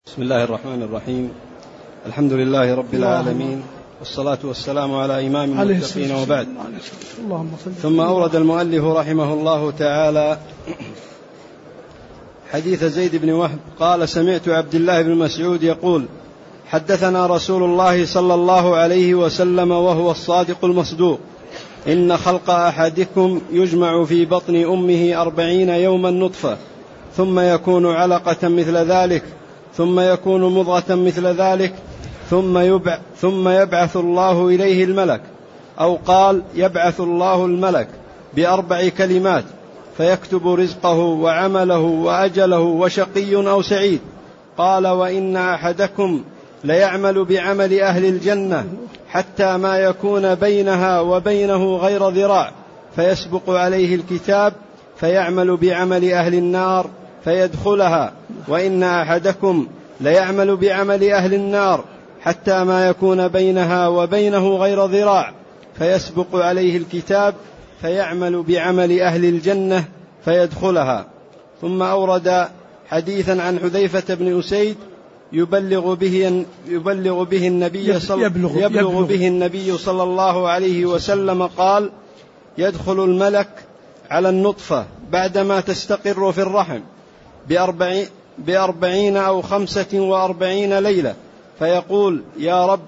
بسم الله الرحمن الرحيم. الحمد لله رب العالمين، والصلاة والسلام على إمام المتقين، وبعد. ثم أورد المؤلف رحمه الله تعالى حديث زيد بن وهب قال: سمعت عبد الله بن مسعود يقول: حدثنا رسول الله صلى الله عليه وسلم وهو الصادق المصدوق: إن خلق أحدكم يجمع في بطن أمه 40 يوما نطفة، ثم يكون علقة مثل ذلك، ثم يكون مضغة مثل ذلك، ثم يبعث الله إليه الملك، أو قال يبعث الله الملك ب4 كلمات فيكتب رزقه وعمله وأجله وشقي أو سعيد. قال: وإن أحدكم ليعمل بعمل أهل الجنة حتى ما يكون بينها وبينه غير ذراع، فيسبق عليه الكتاب فيعمل بعمل أهل النار فيدخلها. وإن أحدكم ليعمل بعمل أهل النار حتى ما يكون بينها وبينه غير ذراع، فيسبق عليه الكتاب فيعمل بعمل أهل الجنة فيدخلها. ثم أورد حديثا عن حذيفة بن أسيد يبلغ به النبي صلى الله عليه وسلم قال: يدخل الملك على النطفة بعدما تستقر في الرحم ب40 أو 45 ليلة، فيقول: يا رب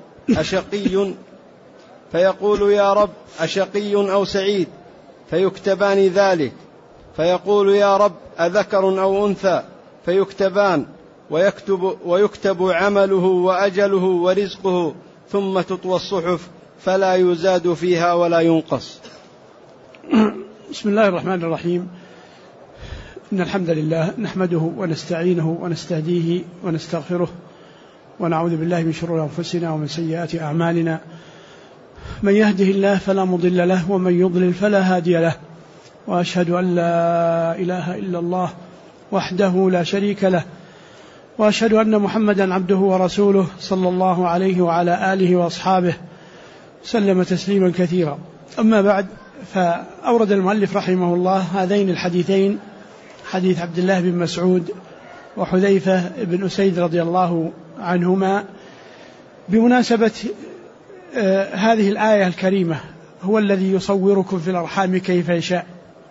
أشقي أو سعيد؟ فيكتبان ذلك. فيقول: يا رب أذكر أو أنثى؟ فيكتبان، ويكتب عمله وأجله ورزقه، ثم تطوى الصحف فلا يزاد فيها ولا ينقص. بسم الله الرحمن الرحيم. إن الحمد لله نحمده ونستعينه ونستهديه ونستغفره، ونعوذ بالله من شرور أنفسنا ومن سيئات أعمالنا. من يهده الله فلا مضل له، ومن يضلل فلا هادي له، وأشهد أن لا إله إلا الله وحده لا شريك له، وأشهد أن محمدا عبده ورسوله صلى الله عليه وعلى آله وأصحابه سلم تسليما كثيرا. أما بعد، فأورد المؤلف رحمه الله هذين الحديثين، حديث عبد الله بن مسعود وحذيفة بن أسيد رضي الله عنهما، بمناسبة هذه الآية الكريمة: هو الذي يصوركم في الأرحام كيف يشاء.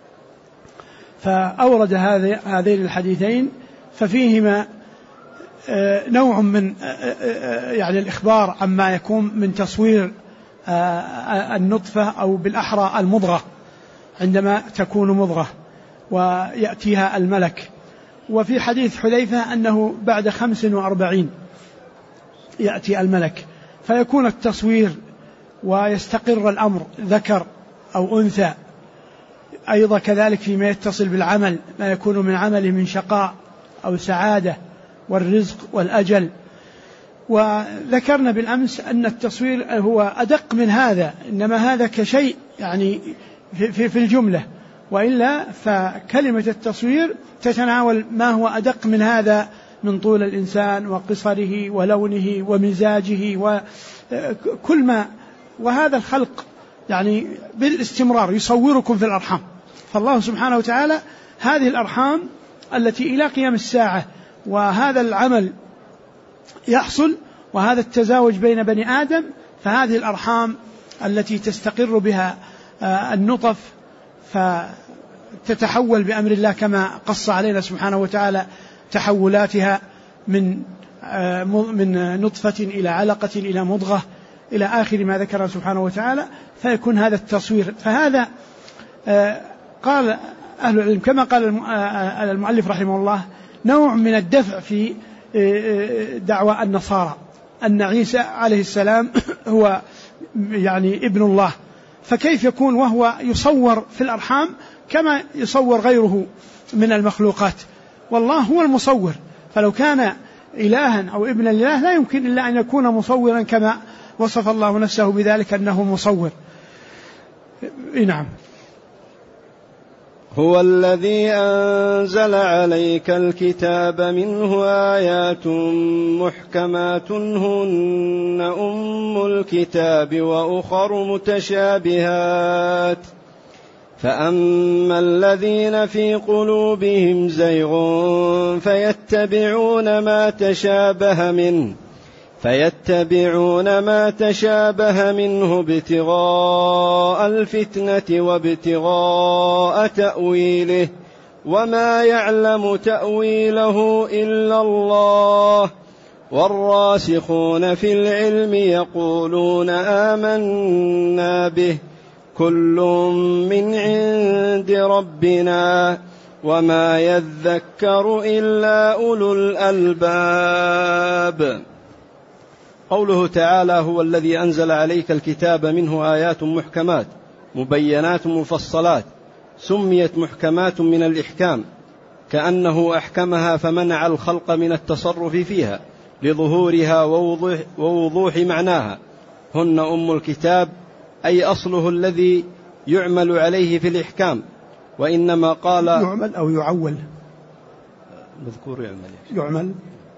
فأورد هذين الحديثين، ففيهما نوع من يعني الإخبار عما يكون من تصوير النطفة، أو بالأحرى المضغة، عندما تكون مضغة ويأتيها الملك. وفي حديث حذيفة أنه بعد 45 يأتي الملك فيكون التصوير ويستقر الأمر ذكر أو أنثى. أيضا كذلك فيما يتصل بالعمل، ما يكون من عمله من شقاء أو سعادة، والرزق والأجل. وذكرنا بالأمس أن التصوير هو أدق من هذا، إنما هذا كشيء يعني في الجملة، وإلا فكلمة التصوير تتناول ما هو أدق من هذا، من طول الإنسان وقصره ولونه ومزاجه وكل ما. وهذا الخلق يعني بالاستمرار يصوركم في الأرحام. فالله سبحانه وتعالى هذه الأرحام التي إلى قيام الساعة وهذا العمل يحصل، وهذا التزاوج بين بني آدم، فهذه الأرحام التي تستقر بها النطف فتتحول بأمر الله كما قص علينا سبحانه وتعالى تحولاتها من نطفة إلى علقة إلى مضغة إلى آخر ما ذكر سبحانه وتعالى، فيكون هذا التصوير. فهذا قال أهل العلم كما قال المؤلف رحمه الله نوع من الدفع في دعوى النصارى أن عيسى عليه السلام هو يعني ابن الله، فكيف يكون وهو يصور في الأرحام كما يصور غيره من المخلوقات؟ والله هو المصور، فلو كان إلها أو ابنا لله لا يمكن إلا أن يكون مصورا كما وصف الله نفسه بذلك أنه مصور. نعم. هو الذي أنزل عليك الكتاب منه آيات محكمات هن أم الكتاب وأخر متشابهات فأما الذين في قلوبهم زيغ فيتبعون ما تشابه منه ابتغاء الفتنة وابتغاء تأويله وما يعلم تأويله إلا الله والراسخون في العلم يقولون آمنا به كل من عند ربنا وما يذكر إلا أولو الألباب. قوله تعالى: هو الذي أنزل عليك الكتاب منه آيات محكمات مبينات مفصلات، سميت محكمات من الإحكام كأنه أحكمها فمنع الخلق من التصرف فيها لظهورها ووضوح معناها. هن أم الكتاب أي أصله الذي يعمل عليه في الإحكام. وإنما قال يعمل أو يعول، مذكور يعمل.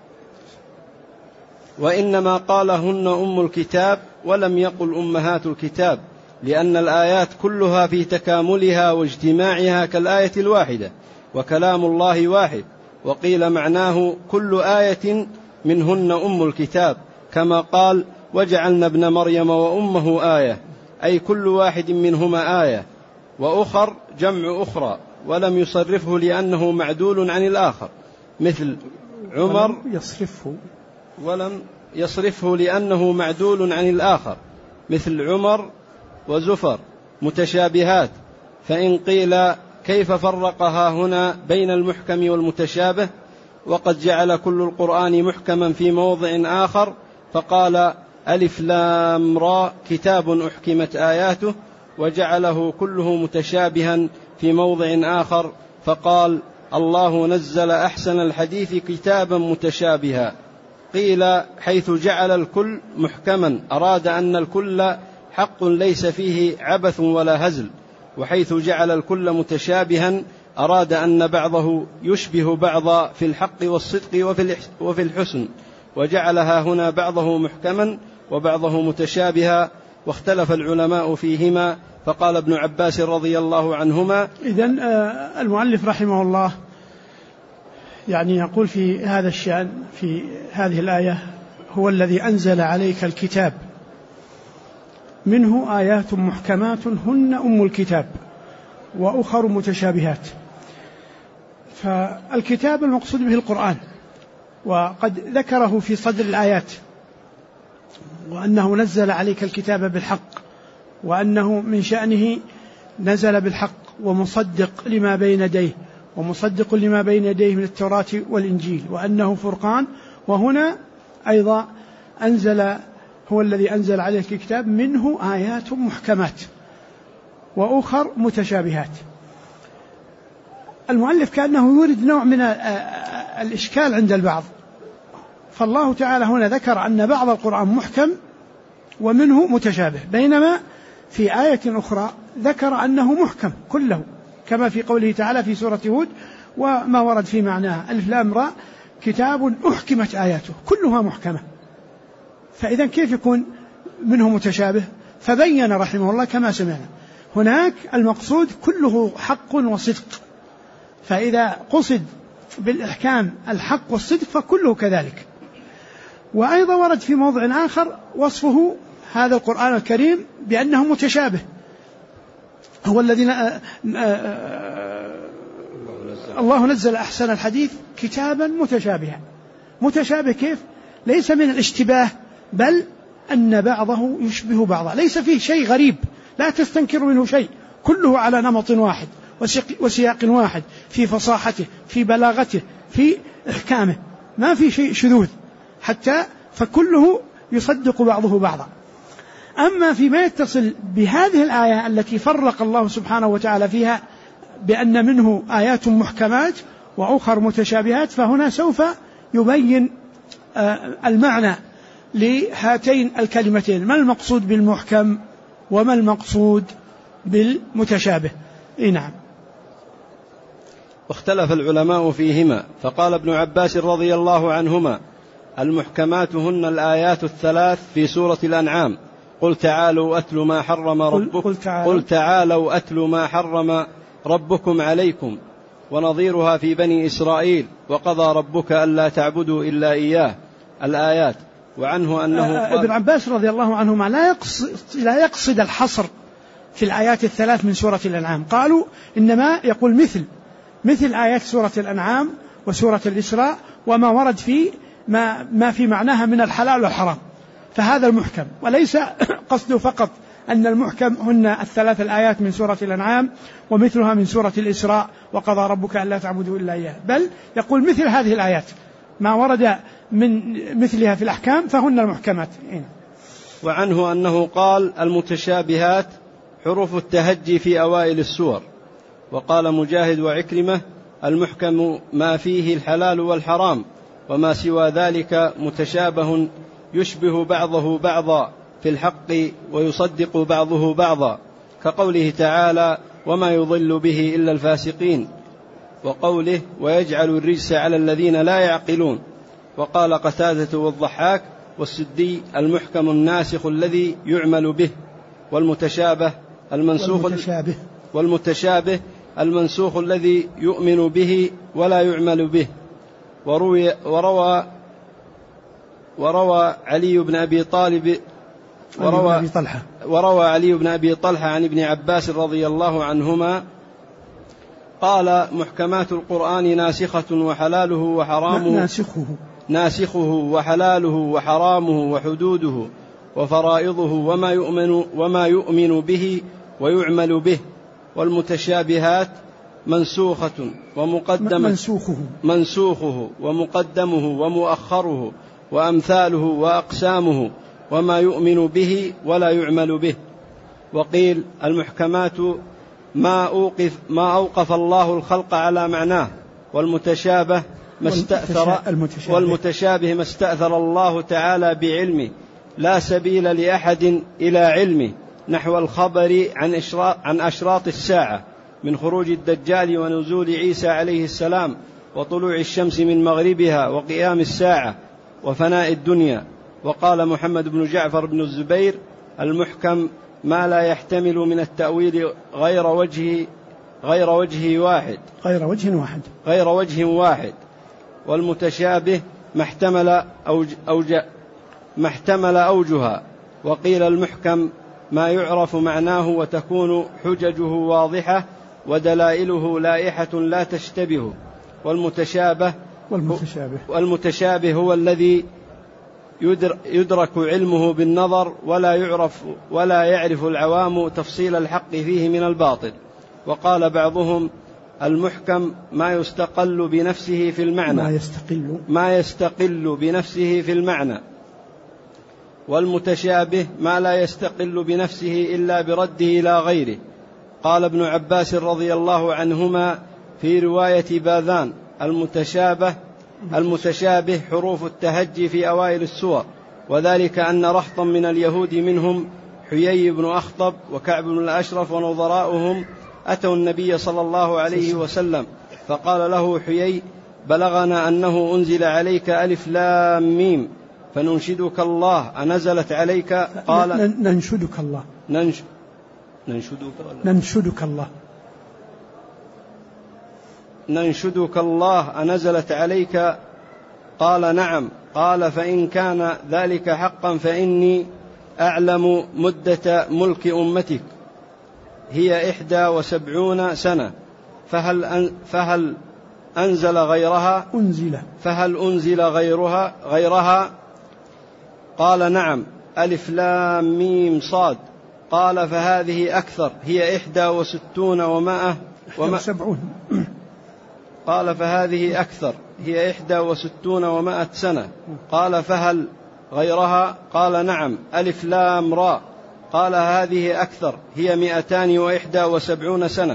وإنما قال هن أم الكتاب ولم يقل أمهات الكتاب، لأن الآيات كلها في تكاملها واجتماعها كالآية الواحدة، وكلام الله واحد. وقيل معناه كل آية منهن أم الكتاب، كما قال: وجعلنا ابن مريم وأمه آية، أي كل واحد منهما آية. وأخر جمع أخرى، ولم يصرفه لأنه معدول عن الآخر، مثل عمر، ولم يصرفه لأنه معدول عن الآخر، مثل عمر وزفر متشابهات. فإن قيل كيف فرقها هنا بين المحكم والمتشابه وقد جعل كل القرآن محكما في موضع آخر، فقال: ألف لام را كتاب أحكمت آياته، وجعله كله متشابها في موضع آخر، فقال: الله نزل أحسن الحديث كتابا متشابها. قيل حيث جعل الكل محكما أراد أن الكل حق ليس فيه عبث ولا هزل، وحيث جعل الكل متشابها أراد أن بعضه يشبه بعض في الحق والصدق وفي الحسن، وجعلها هنا بعضه محكما وبعضه متشابها، واختلف العلماء فيهما. فقال ابن عباس رضي الله عنهما: إذن المؤلف رحمه الله يعني يقول في هذا الشأن في هذه الآية: هو الذي أنزل عليك الكتاب منه آيات محكمات هن أم الكتاب وأخر متشابهات. فالكتاب المقصود به القرآن، وقد ذكره في صدر الآيات، وأنه نزل عليك الكتاب بالحق، وأنه من شأنه نزل بالحق ومصدق لما بين يديه، ومصدق لما بين يديه من التوراة والإنجيل، وأنه فرقان. وهنا أيضا هو الذي أنزل عليك الكتاب منه آيات محكمات وأخر متشابهات. المؤلف كأنه يورد نوع من الإشكال عند البعض، فالله تعالى هنا ذكر أن بعض القرآن محكم ومنه متشابه، بينما في آية أخرى ذكر أنه محكم كله، كما في قوله تعالى في سورة هود: وما ورد في معناها ألف لام را كتاب أحكمت آياته، كلها محكمة. فإذا كيف يكون منه متشابه؟ فبين رحمه الله كما سمعنا هناك المقصود كله حق وصدق، فإذا قصد بالإحكام الحق والصدق فكله كذلك. وأيضا ورد في موضع آخر وصفه هذا القرآن الكريم بأنه متشابه، هو الذي الله نزل أحسن الحديث كتابا متشابها. متشابه كيف؟ ليس من الاشتباه، بل أن بعضه يشبه بعضا، ليس فيه شيء غريب لا تستنكر منه شيء، كله على نمط واحد وسياق واحد، في فصاحته، في بلاغته، في إحكامه، ما في شيء شذوذ حتى، فكله يصدق بعضه بعضا. أما فيما يتصل بهذه الآية التي فرق الله سبحانه وتعالى فيها بأن منه آيات محكمات وأخر متشابهات، فهنا سوف يبين المعنى لهاتين الكلمتين، ما المقصود بالمحكم وما المقصود بالمتشابه. نعم. واختلف العلماء فيهما، فقال ابن عباس رضي الله عنهما: المحكمات هن الآيات الثلاث في سورة الأنعام، قل تعالوا أتل ما حرم ربكم قل تعالوا أتل ما حرم ربكم عليكم ونظيرها في بني إسرائيل وقضى ربك ألا تعبدوا إلا إياه الآيات. وعنه أنه ابن عباس رضي الله عنهما لا يقصد الحصر في الآيات الثلاث من سورة الأنعام، قالوا إنما يقول مثل آيات سورة الأنعام وسورة الإسراء وما ورد في ما في معناها من الحلال والحرام، فهذا المحكم، وليس قصده فقط أن المحكم هن الثلاث الآيات من سورة الأنعام ومثلها من سورة الإسراء وقضى ربك ألا تعبدوا إلا إياه، بل يقول مثل هذه الآيات ما ورد من مثلها في الأحكام فهن المحكمات. وعنه أنه قال المتشابهات حروف التهجي في أوائل السور. وقال مجاهد وعكرمة المحكم ما فيه الحلال والحرام وما سوى ذلك متشابه يشبه بعضه بعضا في الحق ويصدق بعضه بعضا، كقوله تعالى وما يضل به إلا الفاسقين، وقوله ويجعل الرجس على الذين لا يعقلون. وقال قتادة والضحاك والسدي المحكم الناسخ الذي يعمل به، والمتشابه الذي يؤمن به ولا يعمل به. وروى علي بن أبي طلحة عن ابن عباس رضي الله عنهما قال محكمات القرآن ناسخه وحلاله وحرامه وحدوده وفرائضه وما يؤمن به ويعمل به. والمتشابهات منسوخه ومقدمه ومؤخره وأمثاله وأقسامه وما يؤمن به ولا يعمل به. وقيل المحكمات ما أوقف الله الخلق على معناه، والمتشابه ما استأثر الله تعالى بعلمه لا سبيل لأحد إلى علمه، نحو الخبر عن أشراط الساعة من خروج الدجال ونزول عيسى عليه السلام وطلوع الشمس من مغربها وقيام الساعة وفناء الدنيا. وقال محمد بن جعفر بن الزبير المحكم ما لا يحتمل من التأويل غير وجه واحد. والمتشابه ما احتمل أوجها. وقيل المحكم ما يعرف معناه وتكون حججه واضحة ودلائله لائحة لا تشتبه. والمتشابه هو الذي يدرك علمه بالنظر ولا يعرف العوام تفصيل الحق فيه من الباطل. وقال بعضهم المحكم ما يستقل بنفسه في المعنى والمتشابه ما لا يستقل بنفسه إلا برده إلى غيره. قال ابن عباس رضي الله عنهما في رواية باذان المتشابه حروف التهجي في أوائل السور، وذلك أن رهطا من اليهود منهم حيي بن أخطب وكعب بن الأشرف ونظراؤهم أتوا النبي صلى الله عليه وسلم فقال له حيي بلغنا أنه أنزل عليك ألف لام ميم فننشدك الله أنزلت عليك؟ قال ننشدك الله أنزلت عليك؟ قال نعم. قال فإن كان ذلك حقا فإني أعلم مدة ملك أمتك هي 71 سنة، فهل أنزل غيرها؟ فهل أنزل غيرها؟ قال نعم ألف لام ميم صاد. قال فهذه أكثر هي 61 ومائة قال فهذه أكثر هي 61 ومائة سنة. قال فهل غيرها؟ قال نعم ألف لام راء. قال هذه أكثر هي 271 سنة.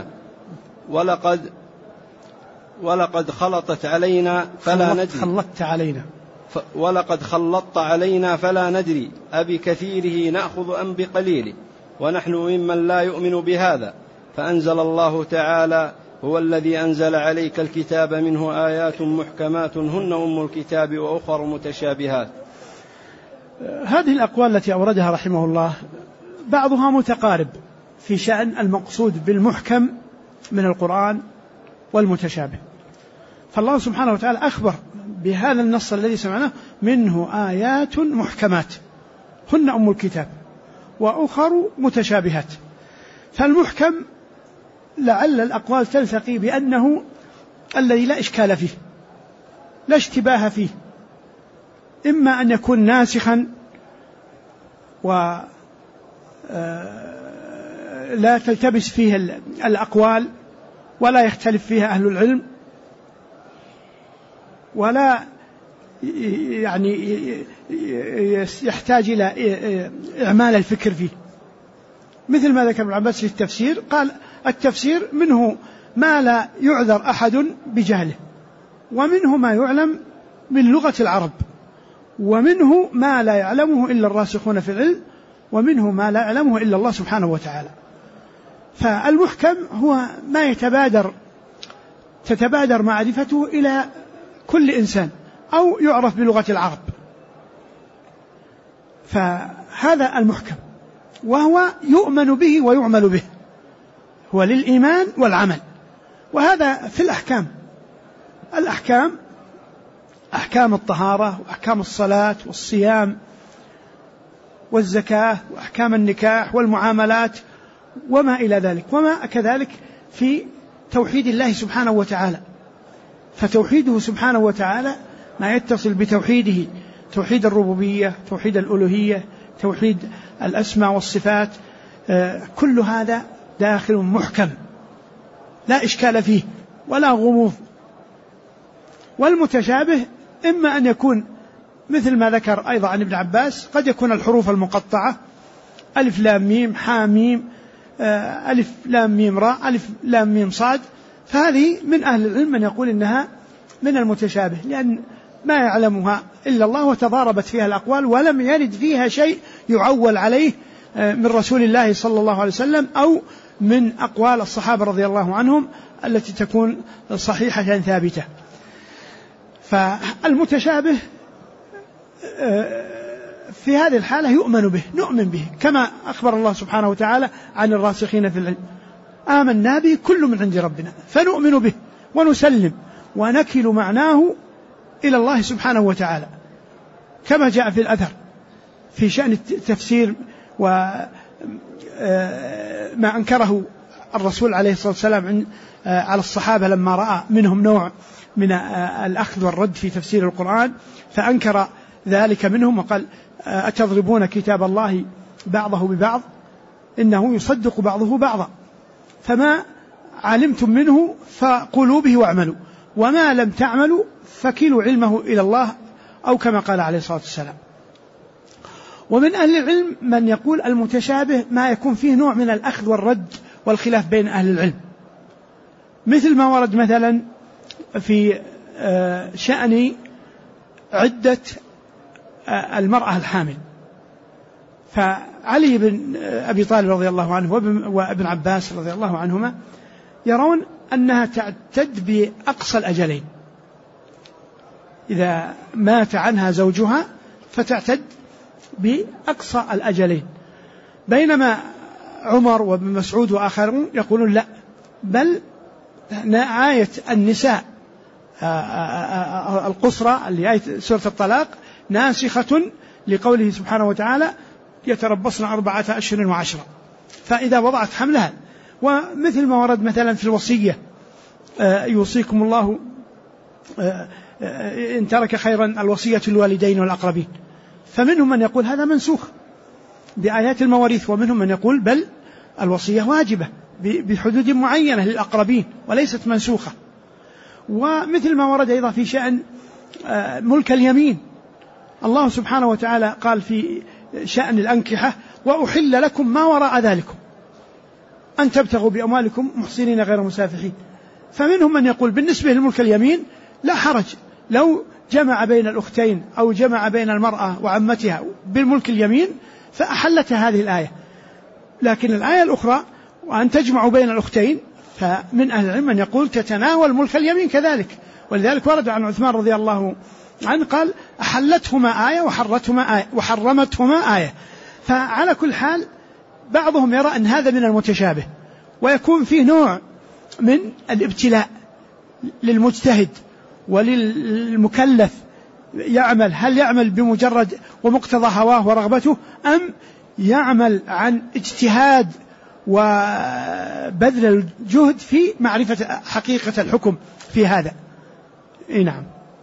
ولقد خلطت علينا فلا ندري ولقد خلطت علينا فلا ندري أبكثيره نأخذ أم بقليله ونحن ممن لا يؤمن بهذا. فأنزل الله تعالى هو الذي أنزل عليك الكتاب منه آيات محكمات هن أم الكتاب وأخر متشابهات. هذه الأقوال التي أوردها رحمه الله بعضها متقارب في شأن المقصود بالمحكم من القرآن والمتشابه. فالله سبحانه وتعالى أخبر بهذا النص الذي سمعناه: منه آيات محكمات هن أم الكتاب وأخر متشابهات. فالمحكم لعل الأقوال تلتقي بأنه الذي لا إشكال فيه، لا اشتباه فيه، إما أن يكون ناسخا ولا تلتبس فيه الأقوال ولا يختلف فيها أهل العلم، ولا يعني يحتاج إلى إعمال الفكر فيه، مثل ما ذكر ابن عباس في التفسير. قال: التفسير منه ما لا يعذر أحد بجهله، ومنه ما يعلم من لغة العرب، ومنه ما لا يعلمه إلا الراسخون في العلم، ومنه ما لا يعلمه إلا الله سبحانه وتعالى. فالمحكم هو ما تتبادر معرفته إلى كل إنسان أو يعرف بلغة العرب، فهذا المحكم، وهو يؤمن به ويعمل به، هو للإيمان والعمل. وهذا في الأحكام أحكام الطهارة وأحكام الصلاة والصيام والزكاة وأحكام النكاح والمعاملات وما إلى ذلك، وما كذلك في توحيد الله سبحانه وتعالى. فتوحيده سبحانه وتعالى ما يتصل بتوحيده: توحيد الربوبية، توحيد الألوهية، توحيد الأسماء والصفات، كل هذا داخل محكم لا إشكال فيه ولا غموض. والمتشابه إما أن يكون مثل ما ذكر أيضا عن ابن عباس، قد يكون الحروف المقطعة: ألف لام ميم حا ميم، ألف لام ميم راء، ألف لام ميم صاد. فهذه من أهل العلم من يقول إنها من المتشابه، لأن ما يعلمها إلا الله، وتضاربت فيها الأقوال، ولم يرد فيها شيء يعول عليه من رسول الله صلى الله عليه وسلم أو من أقوال الصحابة رضي الله عنهم التي تكون صحيحة ثابتة. فالمتشابه في هذه الحالة يؤمن به، نؤمن به، كما أخبر الله سبحانه وتعالى عن الراسخين في العلم: آمنا به كل من عند ربنا، فنؤمن به ونسلم ونكل معناه إلى الله سبحانه وتعالى، كما جاء في الأثر في شأن التفسير وما أنكره الرسول عليه الصلاة والسلام على الصحابة لما رأى منهم نوع من الأخذ والرد في تفسير القرآن، فأنكر ذلك منهم وقال: أتضربون كتاب الله بعضه ببعض إنه يصدق بعضه بعضا، فما علمتم منه فقولوا به واعملوا، وما لم تعملوا فكلوا علمه إلى الله، أو كما قال عليه الصلاة والسلام. ومن أهل العلم من يقول المتشابه ما يكون فيه نوع من الأخذ والرد والخلاف بين أهل العلم، مثل ما ورد مثلا في شأن عدة المرأة الحامل. فعلي بن أبي طالب رضي الله عنه وابن عباس رضي الله عنهما يرون أنها تعتد بأقصى الأجلين، إذا مات عنها زوجها فتعتد بأقصى الأجلين، بينما عمر وابن مسعود وآخرون يقولون لا، بل آية النساء القصرى اللي آية سورة الطلاق ناسخة لقوله سبحانه وتعالى: يتربصن 4 أشهر و10، فإذا وضعت حملها. ومثل ما ورد مثلا في الوصية: يوصيكم الله إن ترك خيرا الوصية للوالدين والأقربين. فمنهم من يقول هذا منسوخ بآيات المواريث، ومنهم من يقول بل الوصية واجبة بحدود معينة للأقربين وليست منسوخة. ومثل ما ورد أيضا في شأن ملك اليمين، الله سبحانه وتعالى قال في شأن الأنكحة: وأحل لكم ما وراء ذلكم أن تبتغوا بأموالكم محصنين غير مسافحين. فمنهم من يقول بالنسبة لملك اليمين لا حرج لو جمع بين الأختين أو جمع بين المرأة وعمتها بالملك اليمين فأحلت هذه الآية. لكن الآية الأخرى: وأن تجمعوا بين الأختين، فمن أهل العلم من يقول تتناول ملك اليمين كذلك. ولذلك ورد عن عثمان رضي الله عنه قال: أحلتهما آية وحرمتهما آية. فعلى كل حال بعضهم يرى أن هذا من المتشابه، ويكون فيه نوع من الابتلاء للمجتهد وللمكلف يعمل، هل يعمل بمجرد ومقتضى هواه ورغبته، أم يعمل عن اجتهاد وبذل الجهد في معرفة حقيقة الحكم في هذا. نعم.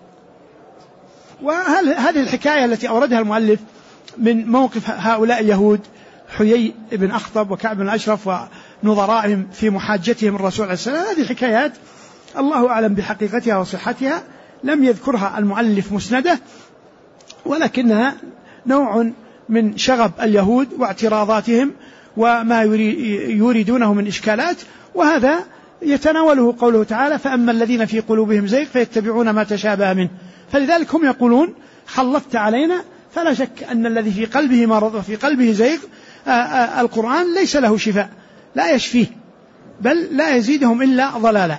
وهذه الحكاية التي أوردها المؤلف من موقف هؤلاء اليهود حيي بن أخطب وكعب بن أشرف ونظرائهم في محاجتهم الرسول عليه السلام، هذه حكايات الله أعلم بحقيقتها وصحتها، لم يذكرها المؤلف مسندة، ولكنها نوع من شغب اليهود واعتراضاتهم وما يريدونه من إشكالات، وهذا يتناوله قوله تعالى: فأما الذين في قلوبهم زيغ فيتبعون ما تشابه منه. فلذلك هم يقولون: خلطت علينا. فلا شك أن الذي في قلبه مرض وفي قلبه زيغ القرآن ليس له شفاء، لا يشفيه، بل لا يزيدهم إلا ضلالا.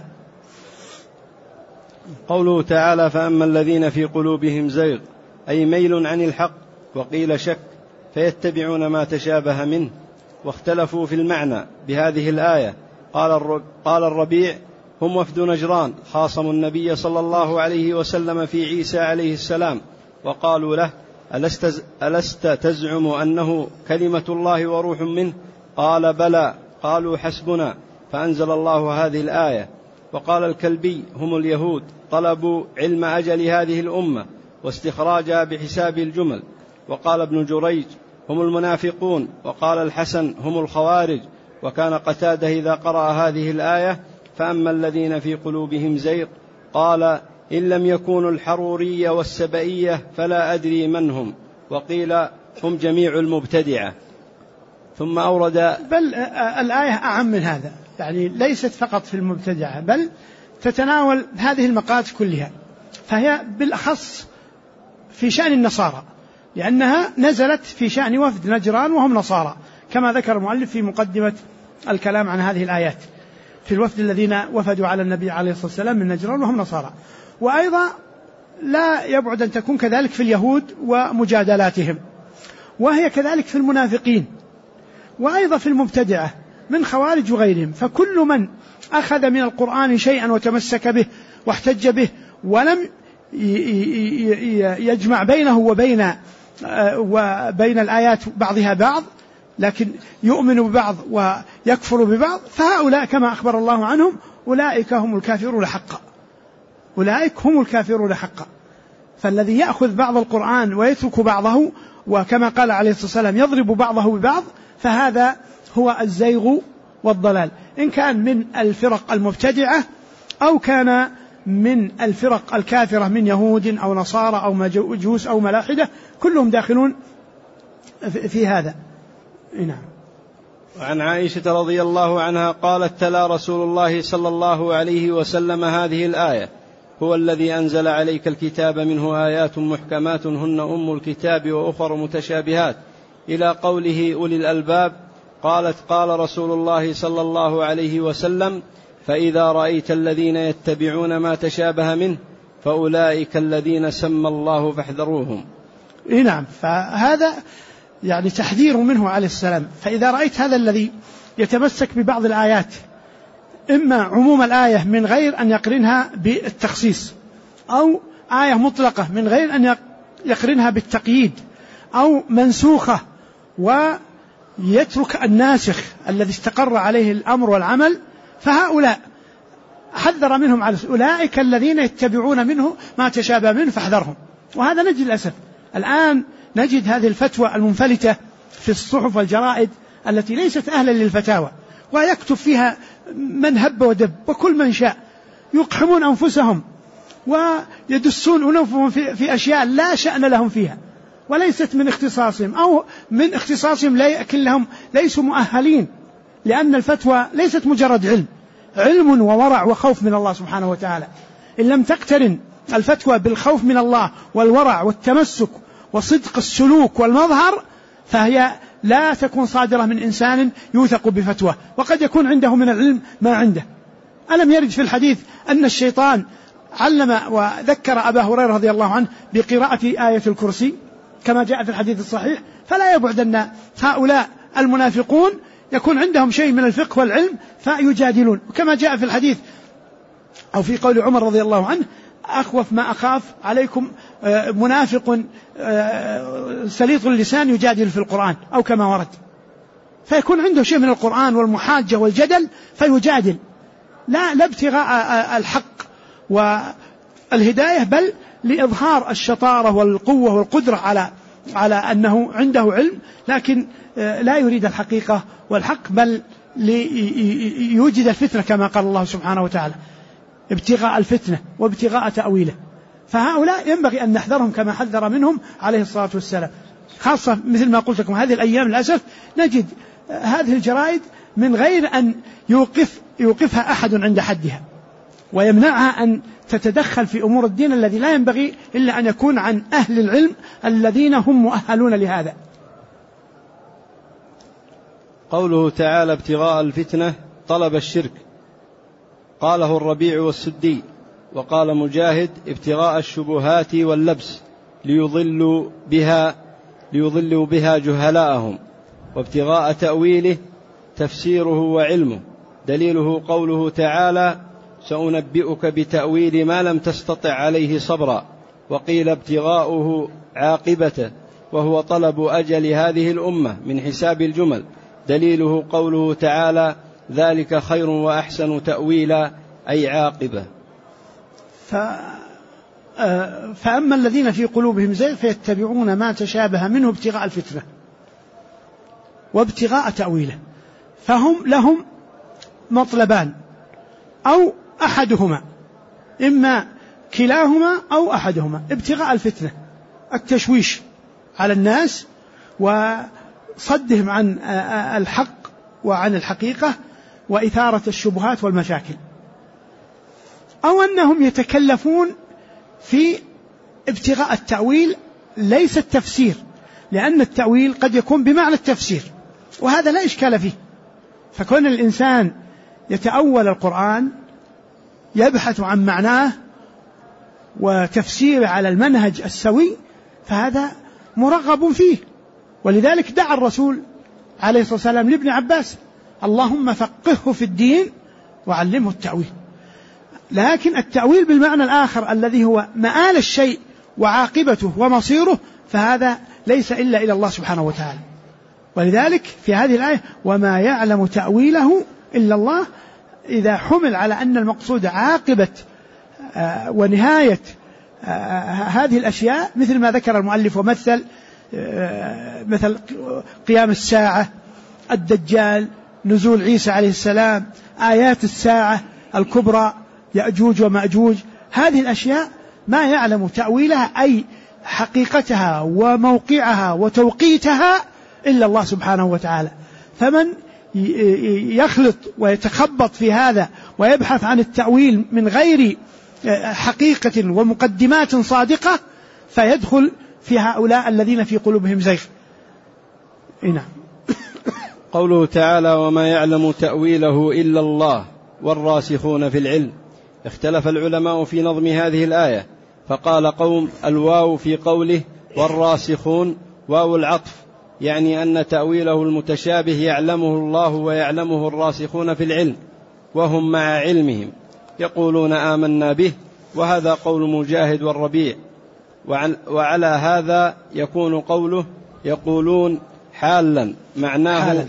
قوله تعالى: فأما الذين في قلوبهم زيغ، أي ميل عن الحق، وقيل شك، فيتبعون ما تشابه منه. واختلفوا في المعنى بهذه الآية. قال الربيع: هم وفد نجران خاصموا النبي صلى الله عليه وسلم في عيسى عليه السلام، وقالوا له: ألست تزعم أنه كلمة الله وروح منه؟ قال: بلى. قالوا: حسبنا. فأنزل الله هذه الآية. وقال الكلبي: هم اليهود طلبوا علم أجل هذه الأمة واستخراجها بحساب الجمل. وقال ابن جريج: هم المنافقون. وقال الحسن: هم الخوارج. وكان قتادة إذا قرأ هذه الآية: فأما الذين في قلوبهم زيغ، قال: إن لم يكونوا الحرورية والسبئية فلا أدري من هم. وقيل: هم جميع المبتدعة. ثم أورد بل الآية أعم من هذا، يعني ليست فقط في المبتدعة، بل تتناول هذه المقالات كلها، فهي بالأخص في شأن النصارى، لأنها نزلت في شأن وفد نجران وهم نصارى، كما ذكر المؤلف في مقدمة الكلام عن هذه الآيات، في الوفد الذين وفدوا على النبي عليه الصلاة والسلام من نجران وهم نصارى. وأيضا لا يبعد أن تكون كذلك في اليهود ومجادلاتهم، وهي كذلك في المنافقين، وأيضا في المبتدعة من خوارج وغيرهم. فكل من أخذ من القرآن شيئا وتمسك به واحتج به ولم يجمع بينه وبين الآيات بعضها بعض، لكن يؤمن ببعض ويكفر ببعض، فهؤلاء كما أخبر الله عنهم: أولئك هم الكافرون حقا. أولئك هم الكافرون حقا. فالذي يأخذ بعض القرآن ويترك بعضه، وكما قال عليه الصلاة والسلام: يضرب بعضه ببعض، فهذا هو الزيغ والضلال، إن كان من الفرق المبتدعة أو كان من الفرق الكافرة من يهود أو نصارى أو مجوس أو ملاحدة، كلهم داخلون في هذا. نعم. وعن عائشة رضي الله عنها قالت: تلا رسول الله صلى الله عليه وسلم هذه الآية: هو الذي أنزل عليك الكتاب منه آيات محكمات هن أم الكتاب وأخر متشابهات، إلى قوله أولي الألباب. قالت: قال رسول الله صلى الله عليه وسلم: فإذا رأيت الذين يتبعون ما تشابه منه فأولئك الذين سمى الله فاحذروهم. نعم. فهذا يعني تحذير منه عليه السلام. فإذا رأيت هذا الذي يتمسك ببعض الآيات، إما عموم الآية من غير أن يقرنها بالتخصيص، أو آية مطلقة من غير أن يقرنها بالتقييد، أو منسوخة ويترك الناسخ الذي استقر عليه الأمر والعمل، فهؤلاء حذر منهم على أولئك الذين يتبعون منه ما تشابه منه فاحذرهم. وهذا نجد للأسف الآن، نجد هذه الفتوى المنفلتة في الصحف والجرائد التي ليست أهلا للفتاوى، ويكتب فيها من هب ودب وكل من شاء، يقحمون أنفسهم ويدسون أنفسهم في أشياء لا شأن لهم فيها وليست من اختصاصهم، أو من اختصاصهم لكنهم ليسوا مؤهلين، لأن الفتوى ليست مجرد علم وورع وخوف من الله سبحانه وتعالى. إن لم تقترن الفتوى بالخوف من الله والورع والتمسك وصدق السلوك والمظهر، فهي لا تكون صادرة من إنسان يوثق بفتوى، وقد يكون عنده من العلم ما عنده. ألم يرد في الحديث أن الشيطان علم وذكر أبا هريرة رضي الله عنه بقراءة آية الكرسي كما جاء في الحديث الصحيح؟ فلا يبعد أن هؤلاء المنافقون يكون عندهم شيء من الفقه والعلم فيجادلون، وكما جاء في الحديث أو في قول عمر رضي الله عنه: أخوف ما أخاف عليكم منافق سليط اللسان يجادل في القرآن، أو كما ورد. فيكون عنده شيء من القرآن والمحاجة والجدل فيجادل، لا ابتغاء الحق والهداية، بل لإظهار الشطارة والقوة والقدرة على أنه عنده علم، لكن لا يريد الحقيقة والحق، بل ليوجد الفتنة كما قال الله سبحانه وتعالى: ابتغاء الفتنة وابتغاء تأويله. فهؤلاء ينبغي أن نحذرهم كما حذر منهم عليه الصلاة والسلام، خاصة مثل ما قلت لكم هذه الأيام للأسف نجد هذه الجرائد من غير أن يوقفها أحد عند حدها، ويمنعها أن تتدخل في أمور الدين الذي لا ينبغي إلا أن يكون عن أهل العلم الذين هم مؤهلون لهذا. قوله تعالى: ابتغاء الفتنة طلب الشرك، قاله الربيع والسدي، وقال مجاهد: ابتغاء الشبهات واللبس ليضلوا بها جهلاءهم، وابتغاء تأويله تفسيره وعلمه، دليله قوله تعالى: سأنبئك بتأويل ما لم تستطع عليه صبرا، وقيل ابتغاؤه عاقبته، وهو طلب أجل هذه الأمة من حساب الجمل، دليله قوله تعالى: ذلك خير وأحسن تأويلا، أي عاقبة. فأما الذين في قلوبهم زيغ فيتبعون ما تشابه منه ابتغاء الفتنة وابتغاء تأويله، فهم لهم مطلبان أو أحدهما، إما كلاهما أو أحدهما: ابتغاء الفتنة التشويش على الناس وصدهم عن الحق وعن الحقيقة وإثارة الشبهات والمشاكل، أو أنهم يتكلفون في ابتغاء التأويل ليس التفسير، لأن التأويل قد يكون بمعنى التفسير وهذا لا إشكال فيه. فكون الإنسان يتأول القرآن يبحث عن معناه وتفسيره على المنهج السوي فهذا مرغب فيه، ولذلك دعا الرسول عليه الصلاة والسلام لابن عباس: اللهم فقهه في الدين وعلمه التأويل. لكن التأويل بالمعنى الآخر الذي هو مآل الشيء وعاقبته ومصيره فهذا ليس إلا إلى الله سبحانه وتعالى. ولذلك في هذه الآية: وما يعلم تأويله إلا الله، إذا حمل على أن المقصود عاقبة ونهاية هذه الأشياء مثل ما ذكر المؤلف ومثل، مثل قيام الساعة، الدجال، نزول عيسى عليه السلام، آيات الساعة الكبرى، يأجوج ومأجوج، هذه الأشياء ما يعلم تأويلها أي حقيقتها وموقعها وتوقيتها إلا الله سبحانه وتعالى. فمن يخلط ويتخبط في هذا ويبحث عن التأويل من غير حقيقة ومقدمات صادقة فيدخل في هؤلاء الذين في قلوبهم زيغ. نعم. قوله تعالى: وما يعلم تأويله إلا الله والراسخون في العلم. اختلف العلماء في نظم هذه الآية، فقال قوم: الواو في قوله والراسخون واو العطف، يعني أن تأويله المتشابه يعلمه الله ويعلمه الراسخون في العلم وهم مع علمهم يقولون آمنا به، وهذا قول مجاهد والربيع. وعلى هذا يكون قوله يقولون حالا معناه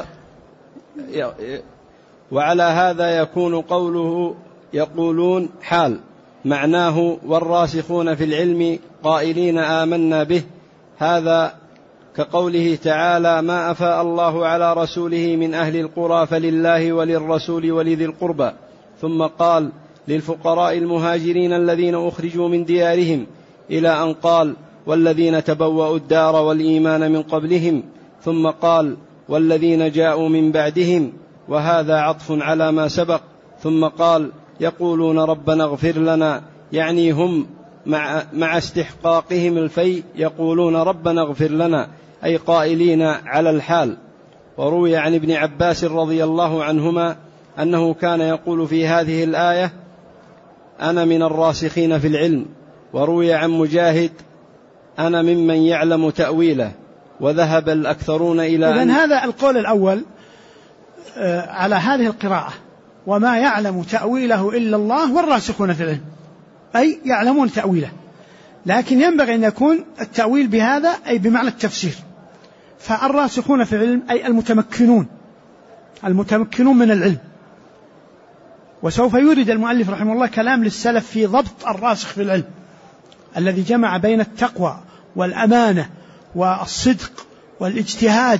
وعلى هذا يكون قوله يقولون حال معناه والراسخون في العلم قائلين آمنا به، هذا كقوله تعالى: ما أفاء الله على رسوله من أهل القرى فلله وللرسول ولذي القربى، ثم قال: للفقراء المهاجرين الذين أخرجوا من ديارهم، إلى أن قال: والذين تبوأوا الدار والإيمان من قبلهم، ثم قال: والذين جاءوا من بعدهم، وهذا عطف على ما سبق، ثم قال: يقولون ربنا اغفر لنا، يعني هم مع استحقاقهم الفيء يقولون ربنا اغفر لنا، أي قائلين على الحال. وروي عن ابن عباس رضي الله عنهما أنه كان يقول في هذه الآية: أنا من الراسخين في العلم. وروي عن مجاهد: أنا ممن يعلم تأويله. وذهب الأكثرون إلى إذن هذا القول الأول على هذه القراءة وما يعلم تأويله إلا الله والراسخون في العلم، أي يعلمون تأويله، لكن ينبغي أن يكون التأويل بهذا أي بمعنى التفسير. فالراسخون في العلم أي المتمكنون من العلم. وسوف يورد المؤلف رحمه الله كلام للسلف في ضبط الراسخ في العلم الذي جمع بين التقوى والأمانة والصدق والاجتهاد.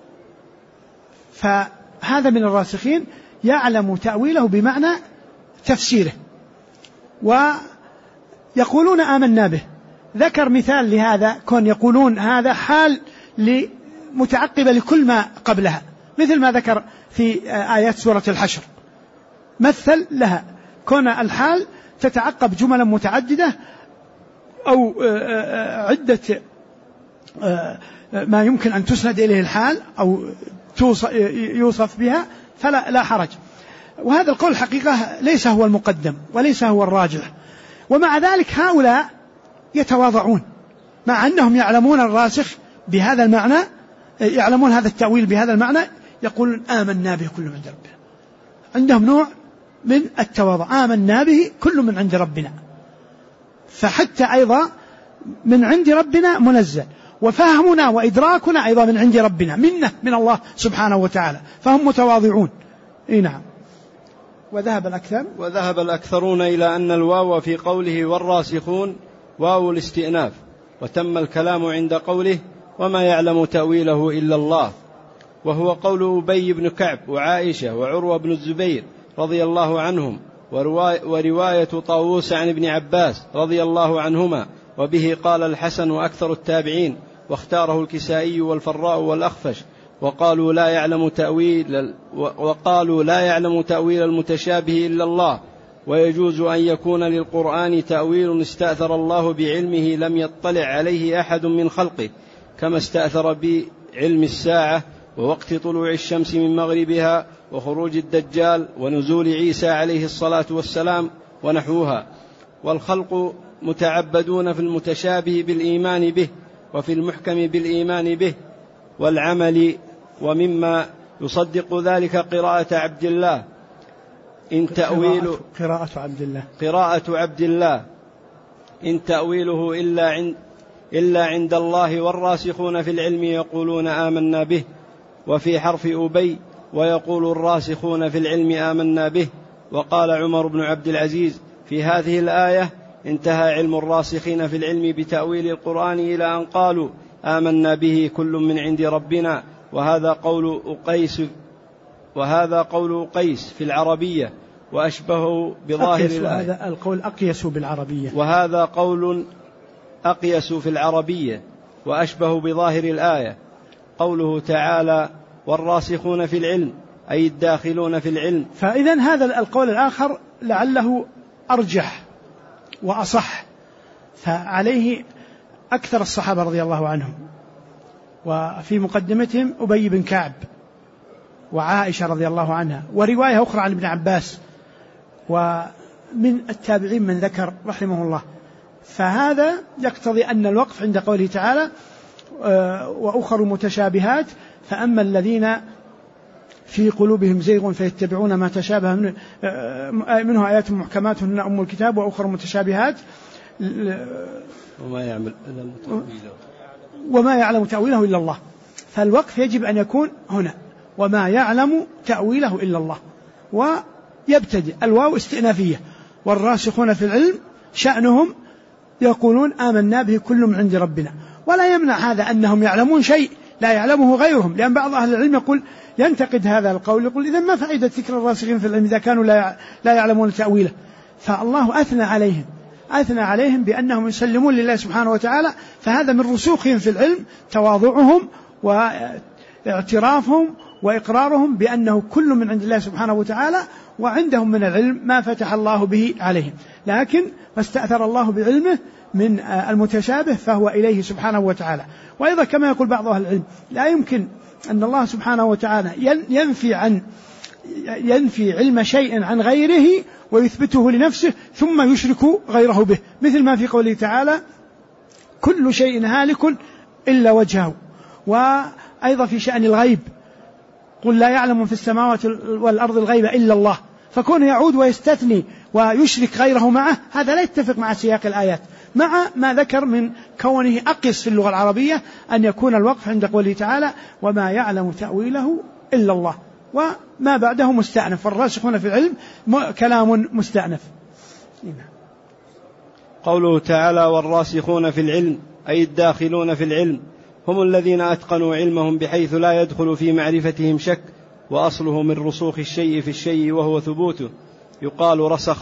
فهذا من الراسخين يعلم تأويله بمعنى تفسيره ويقولون آمنا به. ذكر مثال لهذا، كون يقولون هذا حال متعقبة لكل ما قبلها، مثل ما ذكر في آيات سورة الحشر، مثل لها كون الحال تتعقب جملا متعددة أو عدة ما يمكن أن تسند إليه الحال أو يوصف بها فلا حرج. وهذا القول الحقيقة ليس هو المقدم وليس هو الراجح، ومع ذلك هؤلاء يتواضعون مع أنهم يعلمون الراسخ بهذا المعنى، يعلمون هذا التأويل بهذا المعنى، يقولون آمنا به كل من عند ربنا. عندهم نوع من التواضع، آمنا به كل من عند ربنا، فحتى أيضا من عند ربنا منزل، وفهمنا وإدراكنا أيضا من عند ربنا منه من الله سبحانه وتعالى، فهم متواضعون. نعم. وذهب الأكثرون إلى أن الواو في قوله والراسخون واو الاستئناف، وتم الكلام عند قوله وما يعلم تأويله إلا الله، وهو قول أبي بن كعب وعائشة وعروة بن الزبير رضي الله عنهم، ورواية طاووس عن ابن عباس رضي الله عنهما، وبه قال الحسن وأكثر التابعين، واختاره الكسائي والفراء والأخفش، وقالوا لا يعلم تأويل المتشابه إلا الله، ويجوز أن يكون للقرآن تأويل استأثر الله بعلمه لم يطلع عليه أحد من خلقه، كما استأثر بعلم الساعة ووقت طلوع الشمس من مغربها وخروج الدجال ونزول عيسى عليه الصلاة والسلام ونحوها. والخلق متعبدون في المتشابه بالإيمان به، وفي المحكم بالإيمان به والعمل. ومما يصدق ذلك قراءة عبد الله إن تأويله إلا عند الله والراسخون في العلم يقولون آمنا به. وفي حرف أبي ويقول الراسخون في العلم آمنا به. وقال عمر بن عبد العزيز في هذه الآية انتهى علم الراسخين في العلم بتأويل القرآن إلى أن قالوا آمنا به كل من عند ربنا. وهذا قول أقيس في العربية وأشبهه بظاهر الآية. هذا القول أقيس بالعربية، وهذا قول أقيس في العربية وأشبه بظاهر الآية. قوله تعالى والراسخون في العلم أي الداخلون في العلم. فإذن هذا القول الآخر لعله أرجح وأصح، فعليه أكثر الصحابة رضي الله عنهم، وفي مقدمتهم أبي بن كعب وعائشة رضي الله عنها، ورواية أخرى عن ابن عباس، ومن التابعين من ذكر رحمه الله. فهذا يقتضي أن الوقف عند قوله تعالى وأخر متشابهات، فأما الذين في قلوبهم زيغ فيتبعون ما تشابه منه آيات محكمات هن أم الكتاب وأخر متشابهات وما يعلم تأويله إلا الله. فالوقف يجب أن يكون هنا وما يعلم تأويله إلا الله، ويبتدئ الواو استئنافية. والراسخون في العلم شأنهم يقولون آمنا به كل من عند ربنا. ولا يمنع هذا أنهم يعلمون شيء لا يعلمه غيرهم، لأن بعض أهل العلم يقول ينتقد هذا القول، يقول إذن ما فائدة ذكر الراسخين في العلم إذا كانوا لا يعلمون تأويله. فالله أثنى عليهم بأنهم يسلمون لله سبحانه وتعالى، فهذا من رسوخهم في العلم تواضعهم واعترافهم وإقرارهم بأنه كل من عند الله سبحانه وتعالى، وعندهم من العلم ما فتح الله به عليهم، لكن ما استأثر الله بعلمه من المتشابه فهو إليه سبحانه وتعالى. وأيضا كما يقول بعض أهل العلم لا يمكن أن الله سبحانه وتعالى ينفي علم شيء عن غيره ويثبته لنفسه ثم يشرك غيره به، مثل ما في قوله تعالى كل شيء هالك إلا وجهه وأيضا في شأن الغيب، قل لا يعلم في السماوات والأرض الغيب إلا الله، فكونه يعود ويستثني ويشرك غيره معه هذا لا يتفق مع سياق الآيات، مع ما ذكر من كونه أقص في اللغة العربية أن يكون الوقف عند قوله تعالى وما يعلم تأويله إلا الله، وما بعده مستأنف، والراسخون في العلم كلام مستأنف. قوله تعالى والراسخون في العلم أي الداخلون في العلم هم الذين أتقنوا علمهم بحيث لا يدخل في معرفتهم شك، وأصله من رسوخ الشيء في الشيء وهو ثبوته. يقال رسخ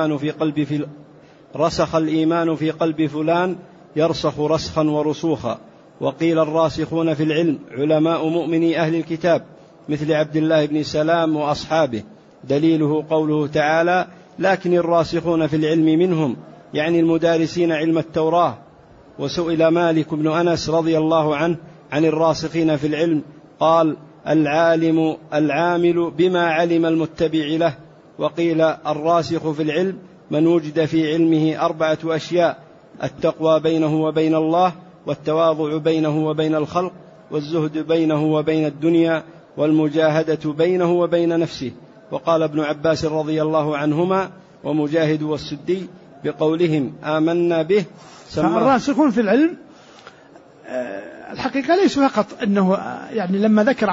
الإيمان في قلب فلان يرسخ رسخا ورسوخا. وقيل الراسخون في العلم علماء مؤمني أهل الكتاب مثل عبد الله بن سلام وأصحابه، دليله قوله تعالى لكن الراسخون في العلم منهم، يعني المدارسين علم التوراة. وسئل مالك بن أنس رضي الله عنه عن الراسخين في العلم قال العامل بما علم المتبع له. وقيل الراسخ في العلم من وجد في علمه 4 أشياء: التقوى بينه وبين الله، والتواضع بينه وبين الخلق، والزهد بينه وبين الدنيا، والمجاهدة بينه وبين نفسه. وقال ابن عباس رضي الله عنهما ومجاهد والسدي بقولهم آمنا به. الراسخون في العلم الحقيقة ليس فقط أنه يعني لما ذكر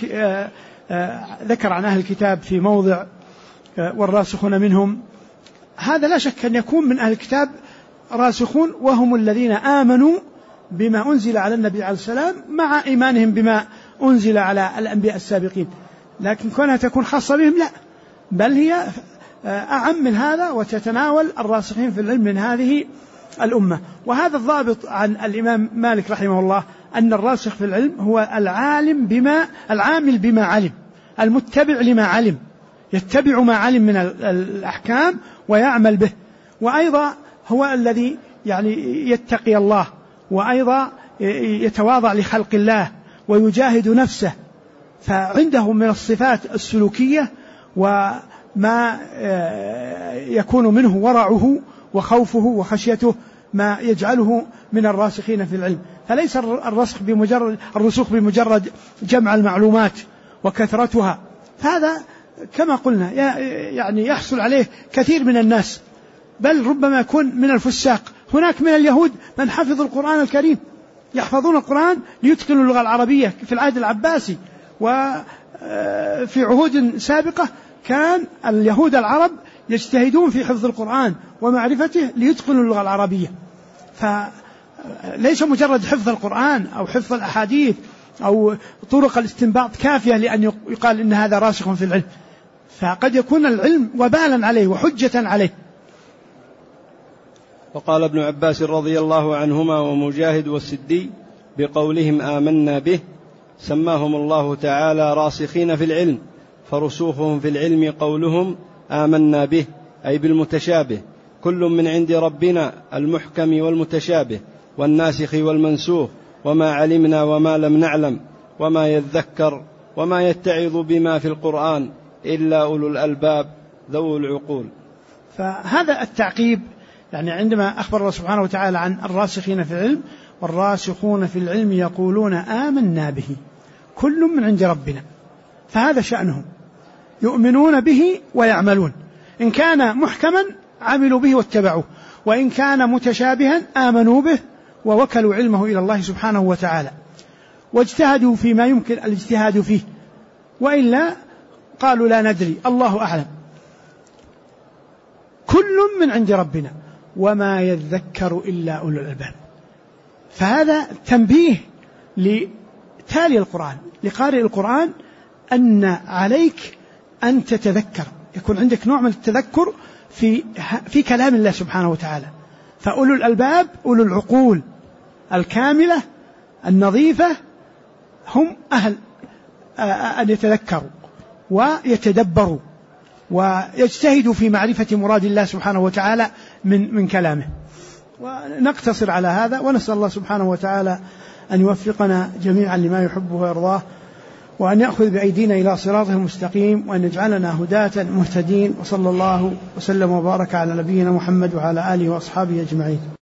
عن أهل الكتاب في موضع والراسخون منهم، هذا لا شك أن يكون من أهل الكتاب راسخون وهم الذين آمنوا بما أنزل على النبي عليه السلام مع إيمانهم بما أنزل على الأنبياء السابقين، لكن كونها تكون خاصة بهم لا، بل هي أعم من هذا وتتناول الراسخين في العلم من هذه الأمة. وهذا الضابط عن الإمام مالك رحمه الله أن الراسخ في العلم هو العامل بما علم، المتبع لما علم، يتبع ما علم من الأحكام ويعمل به، وأيضا هو الذي يعني يتقي الله، وأيضا يتواضع لخلق الله ويجاهد نفسه، فعنده من الصفات السلوكية وما يكون منه ورعه وخوفه وخشيته ما يجعله من الراسخين في العلم. فليس الرسوخ بمجرد جمع المعلومات وكثرتها، فهذا كما قلنا يعني يحصل عليه كثير من الناس، بل ربما يكون من الفساق. هناك من اليهود من حفظ القرآن الكريم، يحفظون القرآن ليتقنوا اللغة العربية في العهد العباسي، وفي عهود سابقة كان اليهود العرب يجتهدون في حفظ القرآن ومعرفته ليتقنوا اللغة العربية. فليس مجرد حفظ القرآن أو حفظ الأحاديث أو طرق الاستنباط كافية لأن يقال إن هذا راسخ في العلم، فقد يكون العلم وبالا عليه وحجة عليه. وقال ابن عباس رضي الله عنهما ومجاهد والسدي بقولهم آمنا به سماهم الله تعالى راسخين في العلم، فرسوخهم في العلم قولهم آمنا به أي بالمتشابه، كل من عند ربنا المحكم والمتشابه والناسخ والمنسوخ، وما علمنا وما لم نعلم، وما يذكر وما يتعظ بما في القرآن إلا أولو الألباب ذو العقول. فهذا التعقيب يعني عندما أخبر الله سبحانه وتعالى عن الراسخين في العلم، والراسخون في العلم يقولون آمنا به كل من عند ربنا، فهذا شأنهم، يؤمنون به ويعملون، إن كان محكما عملوا به واتبعوه، وإن كان متشابها آمنوا به ووكلوا علمه إلى الله سبحانه وتعالى، واجتهدوا فيما يمكن الاجتهاد فيه، وإلا قالوا لا ندري الله أعلم. كل من عند ربنا وما يذكر إلا أولو الألباب. فهذا تنبيه لتالي القرآن، لقارئ القرآن، أن عليك أن تتذكر، يكون عندك نوع من التذكر في كلام الله سبحانه وتعالى. فأولو الألباب أولو العقول الكاملة النظيفة هم أهل أن يتذكروا ويتدبروا ويجتهدوا في معرفة مراد الله سبحانه وتعالى من كلامه. ونقتصر على هذا، ونسأل الله سبحانه وتعالى أن يوفقنا جميعا لما يحبه ويرضاه، وأن يأخذ بأيدينا إلى صراطه المستقيم، وأن يجعلنا هداة مهتدين. وصلى الله وسلم وبارك على نبينا محمد وعلى آله وأصحابه أجمعين.